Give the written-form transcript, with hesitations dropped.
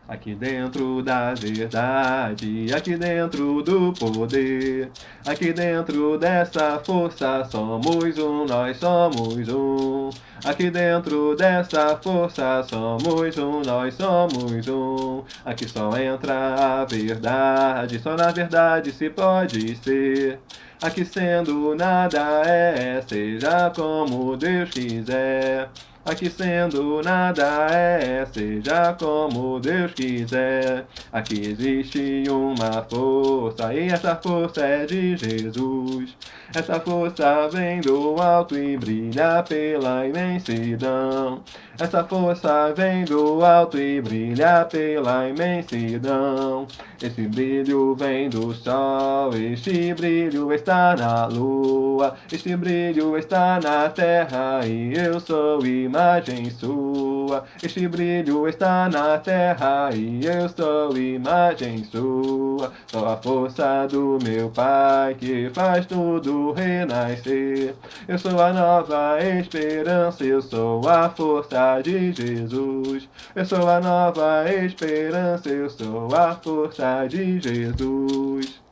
Aqui dentro da verdade, aqui dentro do poder, aqui dentro dessa força somos um, nós somos um. Aqui dentro dessa força somos um, nós somos um. Aqui só entra a verdade, só na verdade se pode ser. Aqui sendo nada é, seja como Deus quiser. Aqui sendo nada é, seja como Deus quiser. Aqui existe uma força, e essa força é de Jesus. Essa força vem do alto e brilha pela imensidão. Essa força vem do alto e brilha pela imensidão. Esse brilho vem do sol, este brilho está na lua, este brilho está na terra e eu sou imagem sua. Este brilho está na terra e eu sou imagem sua. Sou a força do meu Pai que faz tudo renascer. Eu sou a nova esperança, eu sou a força de Jesus. Eu sou a nova esperança, eu sou a força de Jesus.